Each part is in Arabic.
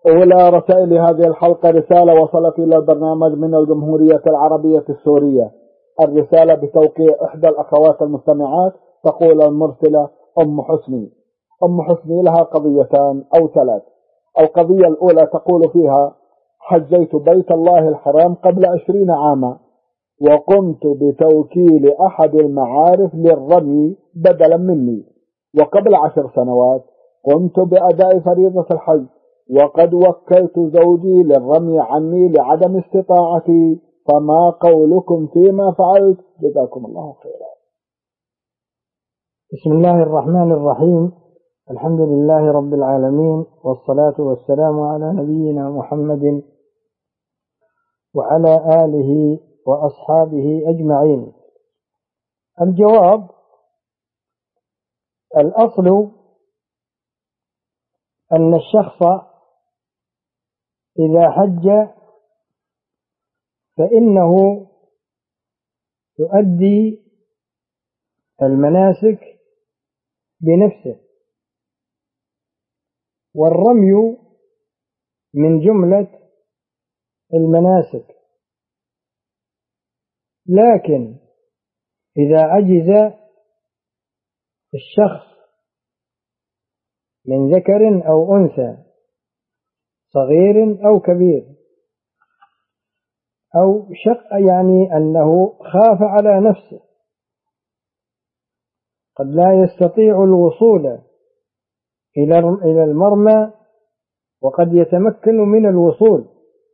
أولى رسائل هذه الحلقة رسالة وصلت إلى البرنامج من الجمهورية العربية السورية. الرسالة بتوقيع إحدى الأخوات المستمعات. تقول المرسلة أم حسني. أم حسني لها قضيتان أو ثلاث. القضية الأولى تقول فيها: حجيت بيت الله الحرام قبل 20 عاما، وقمت بتوكيل أحد المعارف للرمي بدلا مني، وقبل 10 سنوات قمت بأداء فريضة الحج، وقد وكلت زوجي للرمي عني لعدم استطاعتي، فما قولكم فيما فعلت؟ جزاكم الله خيرا. بسم الله الرحمن الرحيم. الحمد لله رب العالمين، والصلاة والسلام على نبينا محمد وعلى آله وأصحابه أجمعين. الجواب: الأصل أن الشخص إذا حج فإنه يؤدي المناسك بنفسه، والرمي من جملة المناسك. لكن إذا عجز الشخص من ذكر أو أنثى، صغير أو كبير، أو يعني أنه خاف على نفسه، قد لا يستطيع الوصول إلى المرمى، وقد يتمكن من الوصول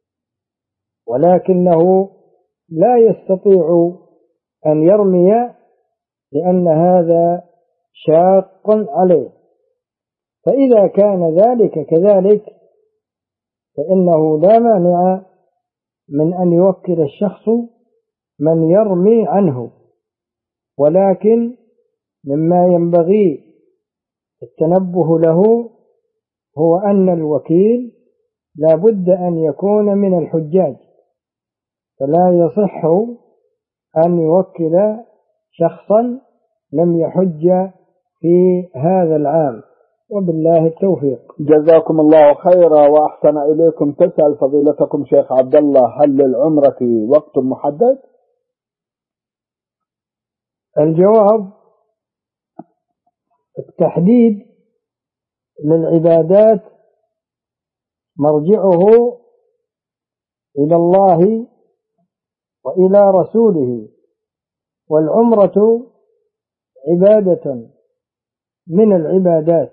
ولكنه لا يستطيع أن يرمي لأن هذا شاق عليه. فإذا كان ذلك كذلك فإنه لا مانع من أن يوكل الشخص من يرمي عنه، ولكن مما ينبغي التنبه له هو أن الوكيل لا بد أن يكون من الحجاج، فلا يصح أن يوكل شخصا لم يحج في هذا العام، وبالله التوفيق. جزاكم الله خيرا وأحسن إليكم. تسأل فضيلتكم شيخ عبد الله: هل للعمرة وقت محدد؟ الجواب: التحديد للعبادات مرجعه إلى الله وإلى رسوله، والعمرة عبادة من العبادات،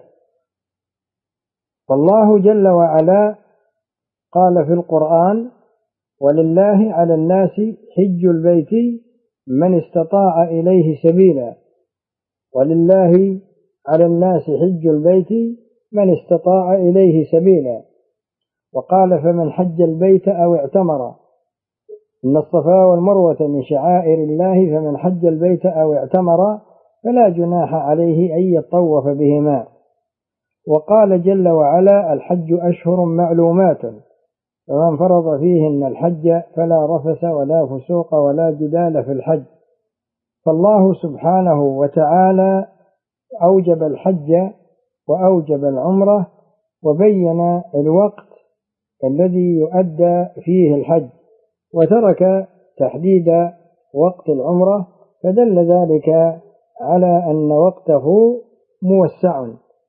فالله جل وعلا قال في القرآن: ولله على الناس حج البيت من استطاع إليه سبيلا. ولله على الناس حج البيت من استطاع إليه سبيلا. وقال: فمن حج البيت أو اعتمر، إن الصفا والمروة من شعائر الله، فمن حج البيت أو اعتمر فلا جناح عليه أن يطوف بهما. وقال جل وعلا: الحج أشهر معلومات، فمن فرض فيهن الحج فلا رفث ولا فسوق ولا جدال في الحج. فالله سبحانه وتعالى أوجب الحج وأوجب العمرة، وبين الوقت الذي يؤدى فيه الحج، وترك تحديد وقت العمرة، فدل ذلك على أن وقته موسع.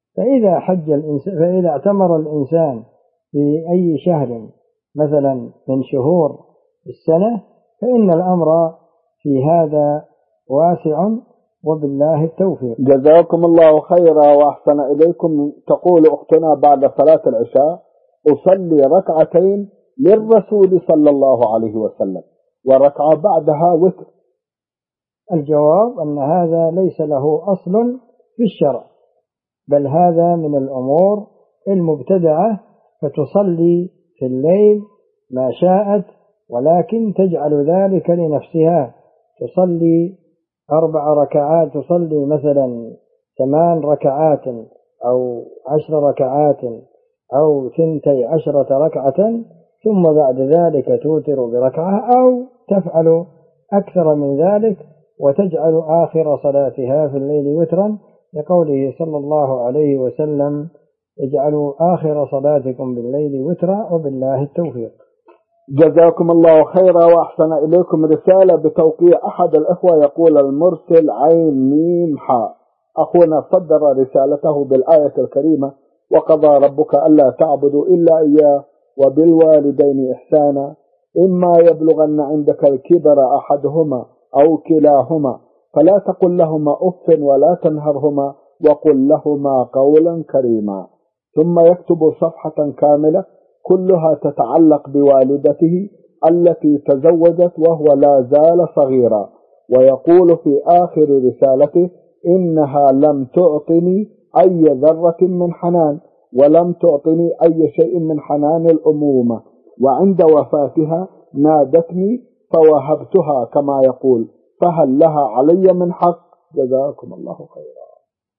فإذا اعتمر الإنسان في أي شهر مثلا من شهور السنة فإن الأمر في هذا واسع، وبالله التوفيق. جزاكم الله خيرا وأحسن إليكم. تقول أختنا: بعد صلاة العشاء أصلي ركعتين للرسول صلى الله عليه وسلم، وركعة بعدها وتر. الجواب: أن هذا ليس له أصل في الشرع، بل هذا من الأمور المبتدعة، فتصلي في الليل ما شاءت، ولكن تجعل ذلك لنفسها، تصلي 4 ركعات، تصلي مثلا 8 ركعات أو 10 ركعات أو 12 ركعة، ثم بعد ذلك توتر بركعة، أو تفعل أكثر من ذلك وتجعل آخر صلاتها في الليل وترا، لقوله صلى الله عليه وسلم: اجعلوا آخر صلاتكم بالليل وترا، وبالله التوفيق. جزاكم الله خيرا وأحسن إليكم. رسالة بتوقيع أحد الأخوة، يقول المرسل عين ميم حاء. أخونا صدر رسالته بالآية الكريمة: وقضى ربك ألا تعبدوا إلا إياه وبالوالدين إحسانا إما يبلغن عندك الكبر أحدهما أو كلاهما فلا تقل لهما أف ولا تنهرهما وقل لهما قولا كريما. ثم يكتب صفحة كاملة كلها تتعلق بوالدته التي تزوجت وهو لا زال صغيرا، ويقول في آخر رسالته: إنها لم تعطني أي ذرة من حنان ولم تعطني أي شيء من حنان الأمومة، وعند وفاتها نادتني فوهبتها كما يقول، فهل لها علي من حق؟ جزاكم الله خيرا.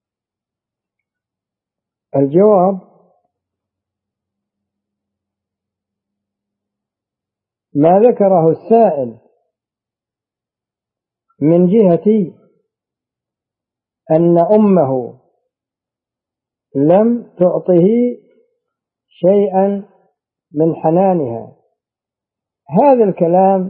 الجواب: ما ذكره السائل من جهة أن أمه لم تعطه شيئا من حنانها، هذا الكلام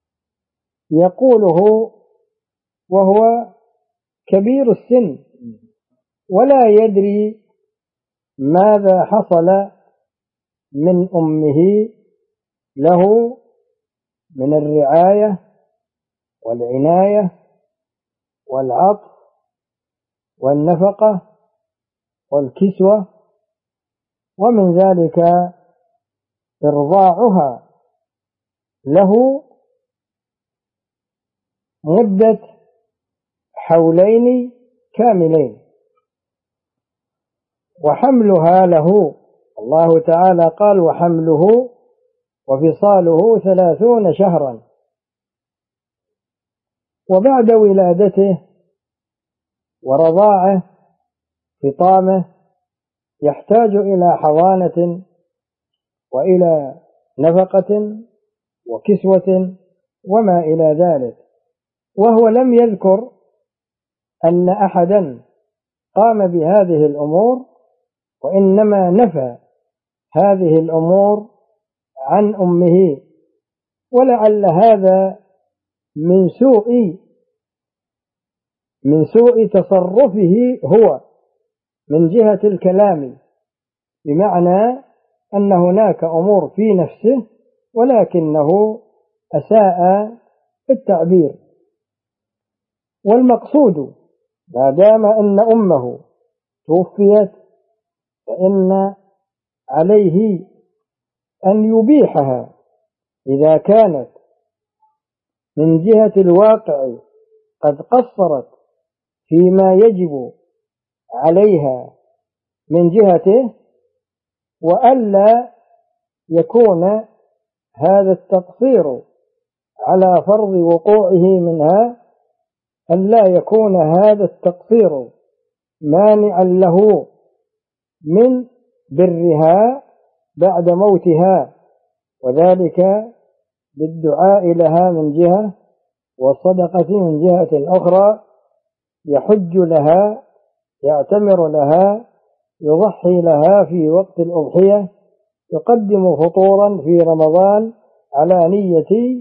يقوله وهو كبير السن ولا يدري ماذا حصل من أمه له من الرعاية والعناية والعطف والنفقة والكسوة، ومن ذلك إرضاعها له مدة حولين كاملين، وحملها له الله تعالى قال: وحمله وفصاله 30 شهرا. وبعد ولادته ورضاعه فطامه يحتاج إلى حضانة وإلى نفقة وكسوة وما إلى ذلك، وهو لم يذكر أن أحدا قام بهذه الأمور، وإنما نفى هذه الأمور عن أمه، ولعل هذا من سوء تصرفه هو من جهة الكلام، بمعنى أن هناك أمور في نفسه ولكنه أساء التعبير. والمقصود ما دام أن أمه توفيت فإن عليه أن يبيحها إذا كانت من جهة الواقع قد قصرت فيما يجب عليها من جهته، وألا يكون هذا التقصير على فرض وقوعه منها، ألا يكون هذا التقصير مانعا له من برها بعد موتها، وذلك بالدعاء لها من جهة والصدقة من جهة أخرى، يحج لها، يعتمر لها، يضحي لها في وقت الأضحية، يقدم فطورا في رمضان على نية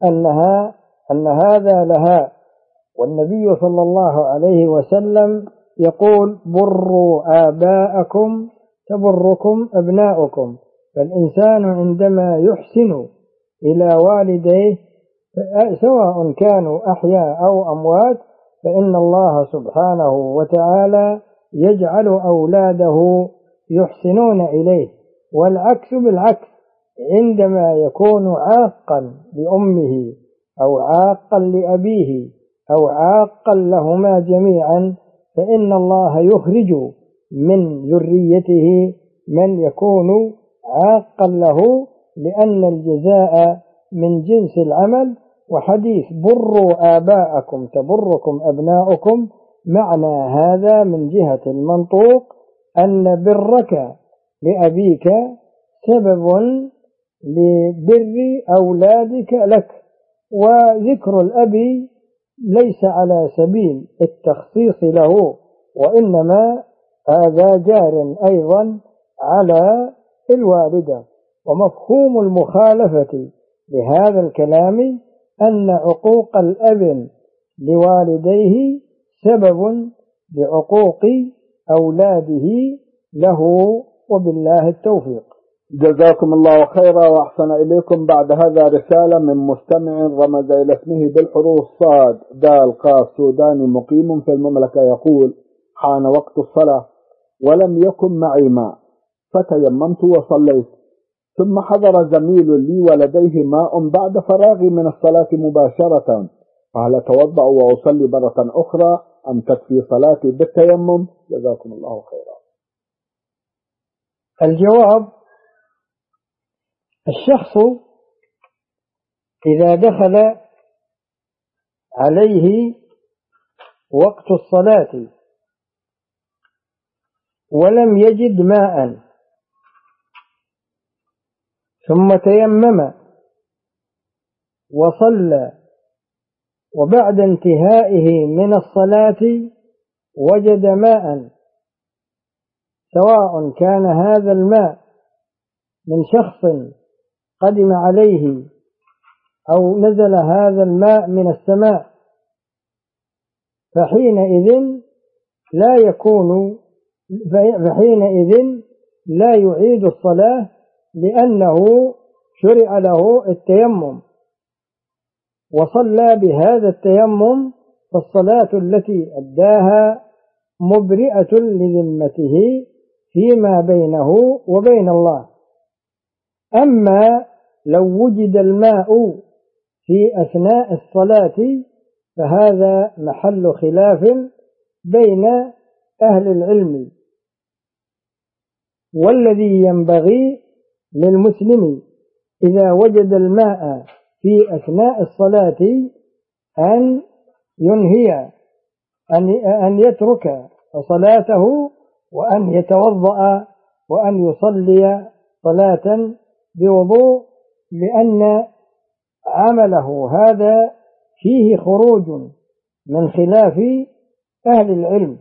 أن هذا لها. والنبي صلى الله عليه وسلم يقول: بروا آباءكم تبركم أبناؤكم. فالإنسان عندما يحسن إلى والديه سواء كانوا أحياء أو أموات فإن الله سبحانه وتعالى يجعل أولاده يحسنون إليه. والعكس بالعكس، عندما يكون عاقا لأمه أو عاقا لأبيه أو عاقا لهما جميعا فإن الله يخرج من ذريته من يكون عاقا له، لأن الجزاء من جنس العمل. وحديث بروا آباءكم تبركم أبناؤكم، معنى هذا من جهة المنطوق أن برك لأبيك سبب لبر أولادك لك، وذكر الأب ليس على سبيل التخصيص له، وإنما هذا جار أيضا على الوالدة. ومفهوم المخالفة لهذا الكلام أن عقوق الأب لوالديه سبب لعقوق أولاده له، وبالله التوفيق. جزاكم الله خيرا وأحسن إليكم. بعد هذا رسالة من مستمع رمز إلى اسمه بالحروف صاد دال قاف سوداني مقيم في المملكة، يقول: حان وقت الصلاة ولم يكن معي ماء فتيممت وصليت، ثم حضر زميل لي ولديه ماء بعد فراغي من الصلاة مباشرة، فهل أتوضأ وأصلي مرة أخرى أم تكفي صلاتي بالتيمم؟ جزاكم الله خيرا. الجواب: الشخص إذا دخل عليه وقت الصلاة ولم يجد ماء ثم تيمم وصلى، وبعد انتهائه من الصلاة وجد ماء، سواء كان هذا الماء من شخص قدم عليه أو نزل هذا الماء من السماء، فحينئذ لا يعيد الصلاة، لأنه شرع له التيمم وصلى بهذا التيمم، فالصلاة التي أداها مبرئة لذمته فيما بينه وبين الله. أما لو وجد الماء في أثناء الصلاة فهذا محل خلاف بين أهل العلم، والذي ينبغي للمسلم إذا وجد الماء في أثناء الصلاة أن ينهي، أن يترك صلاته وأن يتوضأ وأن يصلي صلاة بوضوء، لأن عمله هذا فيه خروج من خلاف أهل العلم،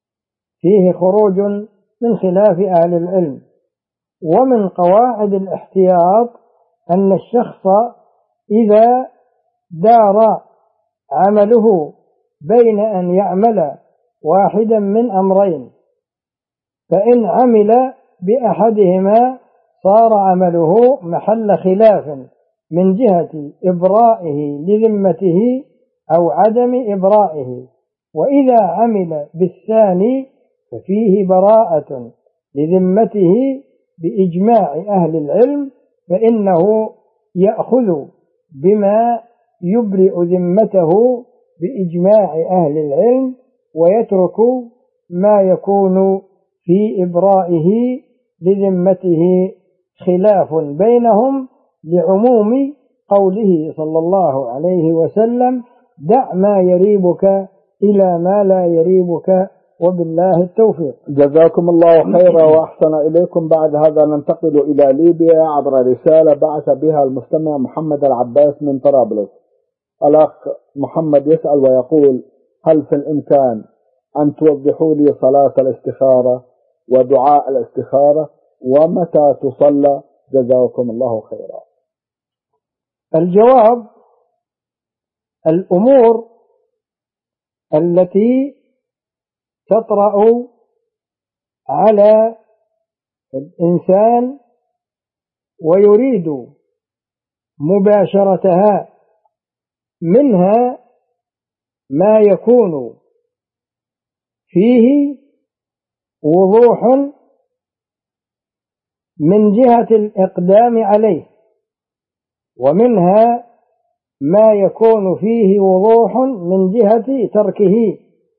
ومن قواعد الاحتياط أن الشخص إذا دار عمله بين أن يعمل واحدا من أمرين، فإن عمل بأحدهما صار عمله محل خلاف من جهة إبرائه لذمته أو عدم إبرائه، وإذا عمل بالثاني ففيه براءة لذمته بإجماع أهل العلم، فإنه يأخذ بما يبرئ ذمته بإجماع أهل العلم، ويترك ما يكون في إبرائه لذمته خلاف بينهم، لعموم قوله صلى الله عليه وسلم: دع ما يريبك إلى ما لا يريبك، وبالله التوفيق. جزاكم الله خيرا وأحسن إليكم. بعد هذا ننتقل إلى ليبيا عبر رسالة بعث بها المستمع محمد العباس من طرابلس. الأخ محمد يسأل ويقول: هل في الإمكان أن توضحوا لي صلاة الاستخارة ودعاء الاستخارة ومتى تصلى؟ جزاكم الله خيرا. الجواب: الأمور التي تطرأ على الإنسان ويريد مباشرتها، منها ما يكون فيه وضوح من جهة الإقدام عليه، ومنها ما يكون فيه وضوح من جهة تركه،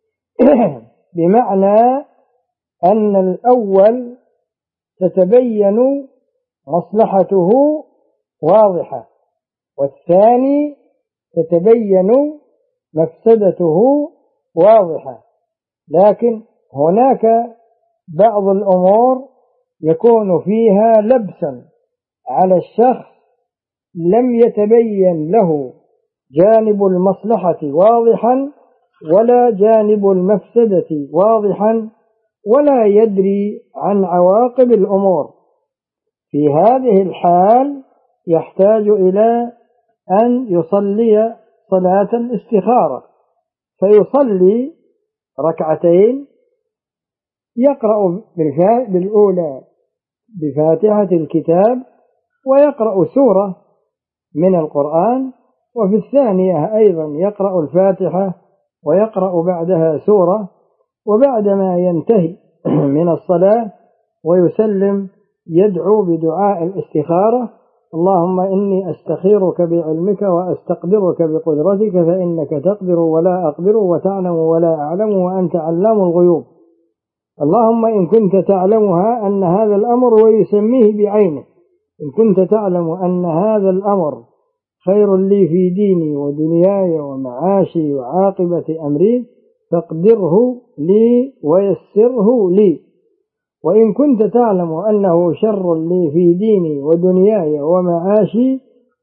بمعنى أن الأول تتبين مصلحته واضحة، والثاني تتبين مفسدته واضحة، لكن هناك بعض الأمور يكون فيها لبسا على الشخص لم يتبين له جانب المصلحة واضحا ولا جانب المفسدة واضحا، ولا يدري عن عواقب الأمور. في هذه الحال يحتاج إلى أن يصلي صلاة الاستخارة، فيصلي ركعتين، يقرأ بالأولى بفاتحة الكتاب ويقرأ سورة من القرآن، وفي الثانية أيضا يقرأ الفاتحة ويقرأ بعدها سورة، وبعدما ينتهي من الصلاة ويسلم يدعو بدعاء الاستخارة: اللهم إني أستخيرك بعلمك وأستقدرك بقدرتك فإنك تقدر ولا أقدر وتعلم ولا أعلم وأنت علام الغيوب. اللهم إن كنت تعلمها أن هذا الأمر، ويسميه بعينه، إن كنت تعلم أن هذا الأمر خير لي في ديني ودنياي ومعاشي وعاقبة أمري فاقدره لي ويسره لي، وإن كنت تعلم أنه شر لي في ديني ودنياي ومعاشي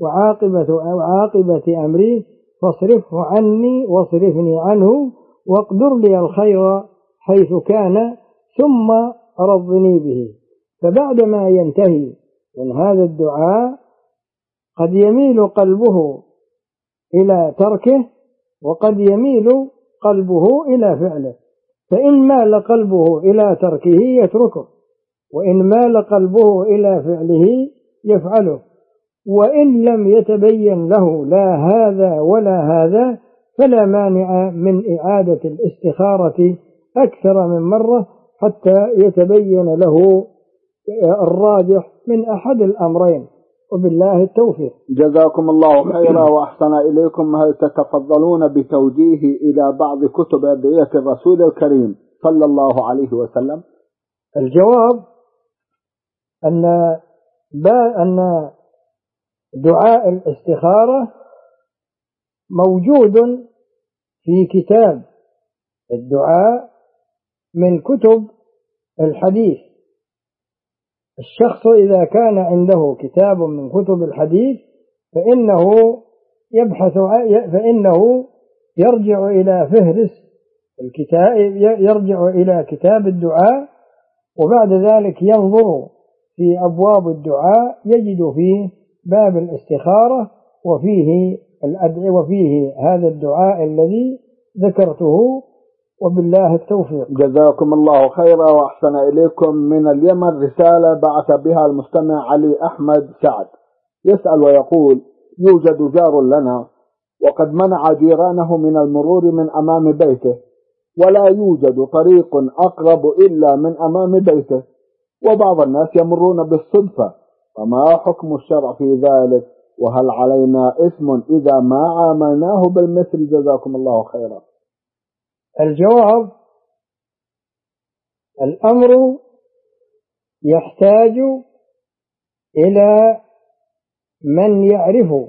وعاقبة أمري فاصرفه عني واصرفني عنه واقدر لي الخير حيث كان ثم رضني به. فبعدما ينتهي من هذا الدعاء قد يميل قلبه إلى تركه وقد يميل قلبه إلى فعله، فإن مال قلبه إلى تركه يتركه، وإن مال قلبه إلى فعله يفعله، وإن لم يتبين له لا هذا ولا هذا فلا مانع من إعادة الاستخارة أكثر من مرة حتى يتبين له الراجح من أحد الأمرين، وبالله التوفيق. جزاكم الله خيرا وأحسن إليكم. هل تتفضلون بتوجيه إلى بعض كتب أدعية الرسول الكريم صلى الله عليه وسلم؟ الجواب أن دعاء الاستخارة موجود في كتاب الدعاء من كتب الحديث. الشخص إذا كان عنده كتاب من كتب الحديث فإنه يرجع إلى فهرس الكتاب، يرجع إلى كتاب الدعاء، وبعد ذلك ينظر في أبواب الدعاء يجد فيه باب الاستخارة وفيه الأدعية وفيه هذا الدعاء الذي ذكرته، وبالله التوفيق. جزاكم الله خيرا وأحسن إليكم. من اليمن رسالة بعث بها المستمع علي أحمد سعد، يسأل ويقول: يوجد جار لنا وقد منع جيرانه من المرور من أمام بيته، ولا يوجد طريق أقرب إلا من أمام بيته، وبعض الناس يمرون بالصدفة، فما حكم الشرع في ذلك؟ وهل علينا إثم إذا ما عاملناه بالمثل؟ جزاكم الله خيرا. الجواب: الأمر يحتاج إلى من يعرف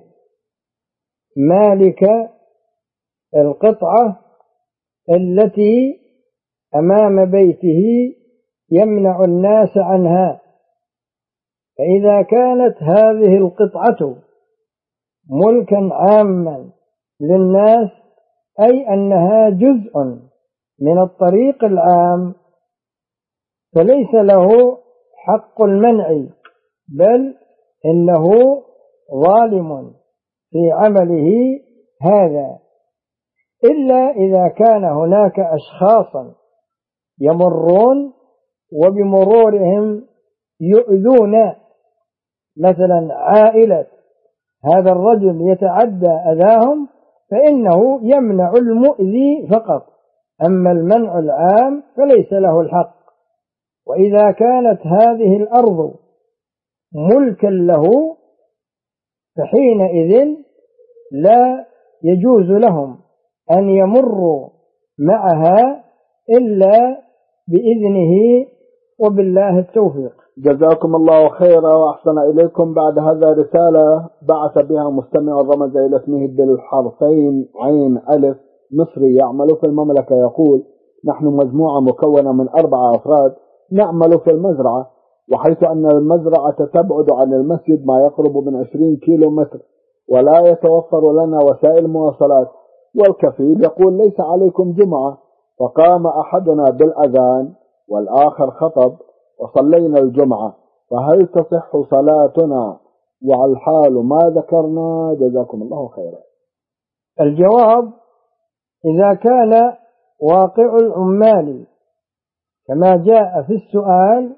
مالك القطعة التي أمام بيته يمنع الناس عنها، فإذا كانت هذه القطعة ملكا عاما للناس، أي أنها جزء من الطريق العام، فليس له حق المنع، بل إنه ظالم في عمله هذا، إلا إذا كان هناك أشخاصا يمرون وبمرورهم يؤذون مثلا عائلة هذا الرجل يتعدى أذاهم، فإنه يمنع المؤذي فقط، أما المنع العام فليس له الحق. وإذا كانت هذه الأرض ملكا له فحينئذ لا يجوز لهم أن يمروا معها إلا بإذنه، وبالله التوفيق. جزاكم الله خيرا وأحسن إليكم. بعد هذا رسالة بعث بها مستمع رمز إلى اسمه بالحرفين عين ألف مصري يعمل في المملكة، يقول: نحن مجموعة مكونة من 4 أفراد نعمل في المزرعة، وحيث أن المزرعة تبعد عن المسجد ما يقرب من 20 كيلومتر، ولا يتوفر لنا وسائل مواصلات، والكفيل يقول: ليس عليكم جمعة. فقام أحدنا بالأذان والآخر خطب وصلينا الجمعة، فهل تصح صلاتنا وعلى الحال ما ذكرنا؟ جزاكم الله خيرا. الجواب: إذا كان واقع العمال كما جاء في السؤال،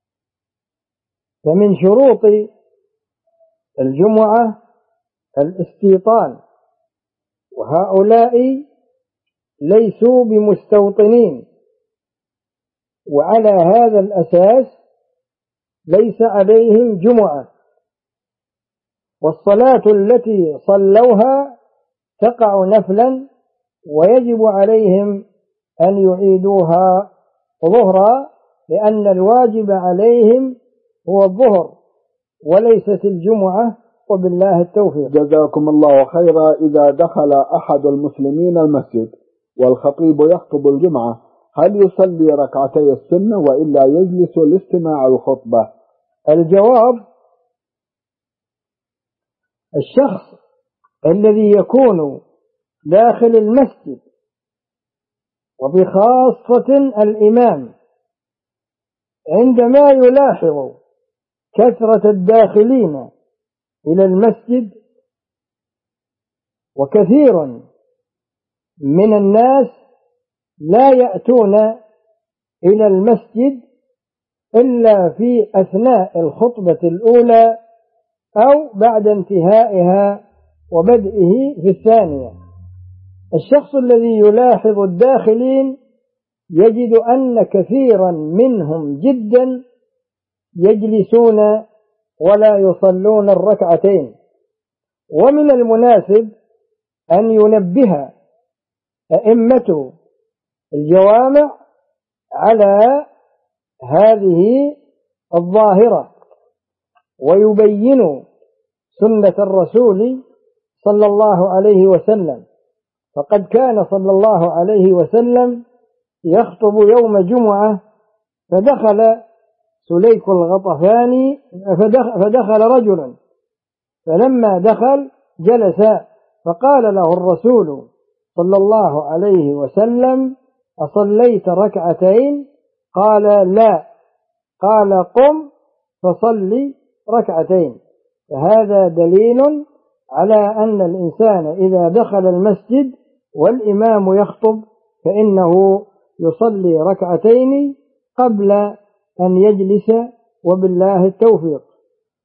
فمن شروط الجمعة الاستيطان، وهؤلاء ليسوا بمستوطنين، وعلى هذا الأساس ليس عليهم جمعة، والصلاة التي صلوها تقع نفلا، ويجب عليهم أن يعيدوها ظهرا، لأن الواجب عليهم هو الظهر وليست الجمعة، وبالله التوفيق. جزاكم الله خيرا. إذا دخل أحد المسلمين المسجد والخطيب يخطب الجمعة، هل يصلي ركعتي السنة وإلا يجلس لاستماع الخطبة؟ الجواب: الشخص الذي يكون داخل المسجد، وبخاصة الإمام، عندما يلاحظ كثرة الداخلين إلى المسجد، وكثير من الناس لا يأتون إلى المسجد إلا في أثناء الخطبة الأولى أو بعد انتهائها وبدئه في الثانية. الشخص الذي يلاحظ الداخلين يجد أن كثيرا منهم جدا يجلسون ولا يصلون الركعتين، ومن المناسب أن ينبه أئمة الجوامع على هذه الظاهرة، ويبينوا سنة الرسول صلى الله عليه وسلم، فقد كان صلى الله عليه وسلم يخطب يوم جمعة، فدخل سليك الغطفاني، فدخل رجل، فلما دخل جلس، فقال له الرسول صلى الله عليه وسلم: أصليت ركعتين؟ قال: لا. قال: قم فصلي ركعتين. فهذا دليل على أن الإنسان إذا دخل المسجد والإمام يخطب فإنه يصلي ركعتين قبل أن يجلس، وبالله التوفيق.